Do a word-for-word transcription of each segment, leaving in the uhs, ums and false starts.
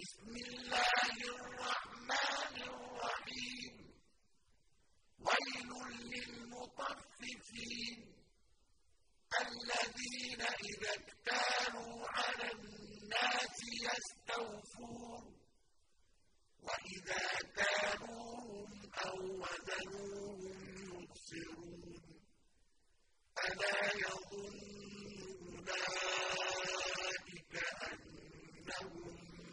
بسم الله الرحمن الرحيم ويل للمطففين الذين إذا اكتالوا على الناس يستوفون وإذا كالوهم أو وزنوهم يخسرون ألا يظن أولئك أنهم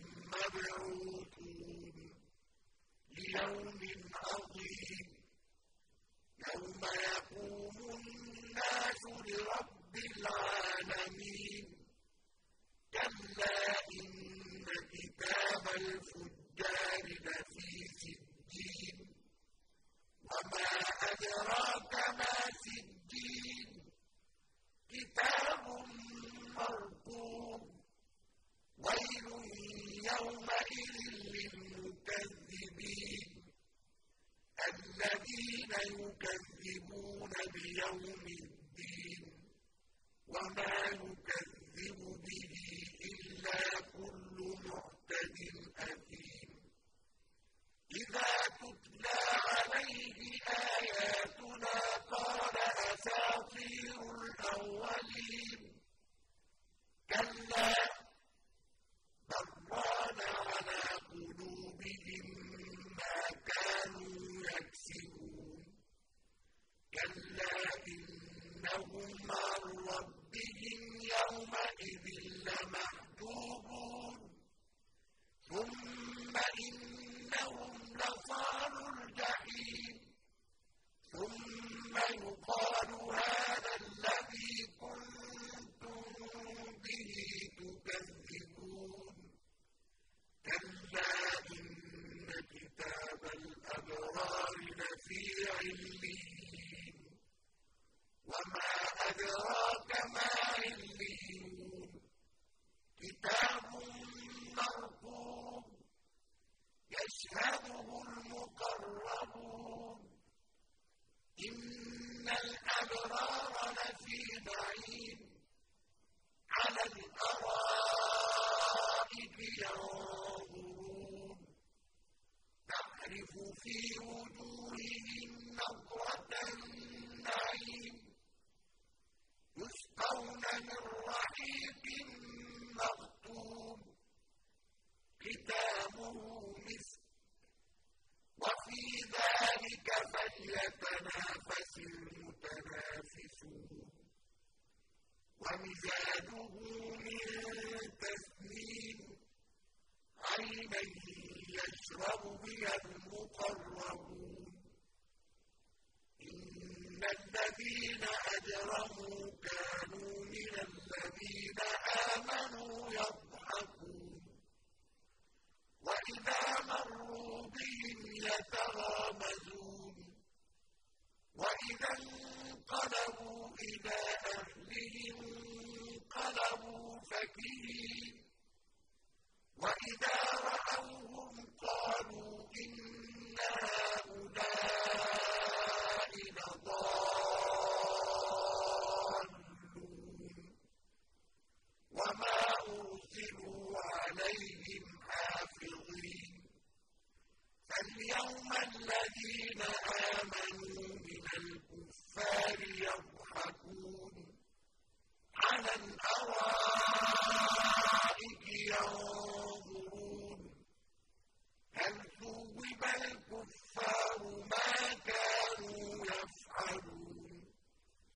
مبعوثون ليوم عظيم يوم يقوم الناس لرب العالمين كلا إن كتاب الفجار لفي سجين وما أدراك ما سجين كتاب مرقوم ويل يومئذ للمكذبين الذين يكذبون بيوم الدين وما يكذب به إلا كل معتد أثيم إذا تتلى عليه آياتنا قال أساطير الأولين كلا بل ران على قلوبهم ما كانوا يكسبون كلا إنهم عن ربهم يومئذ لمحجوبون ثم إنهم لصالو الجحيم ثم يقال هذا الذي كنتم به تكذبون كلا إن كتاب الأبرار لفي عليين وما أدراك ما عليون كتاب مرقوم يشهده المقربون إن الأبرار لفي نعيم على الأرائك ينظرون تعرف في وجوههم نضرة النعيم يسقون من رحيق مختوم ختامه مسك وفي ذلك فليتنافس المتنافسون ومزاجه من تسنيم عينا يشرب بها المقربون إن الذين أجرموا كانوا من الذين آمنوا يضحكون وإذا مروا بهم يتغامزون وإذا انقلبوا إلى أهلهم انقلبوا فكهين وإذا رأوهم قالوا إن هؤلاء لضالون وما أرسلوا عليهم حافظين فاليوم الذين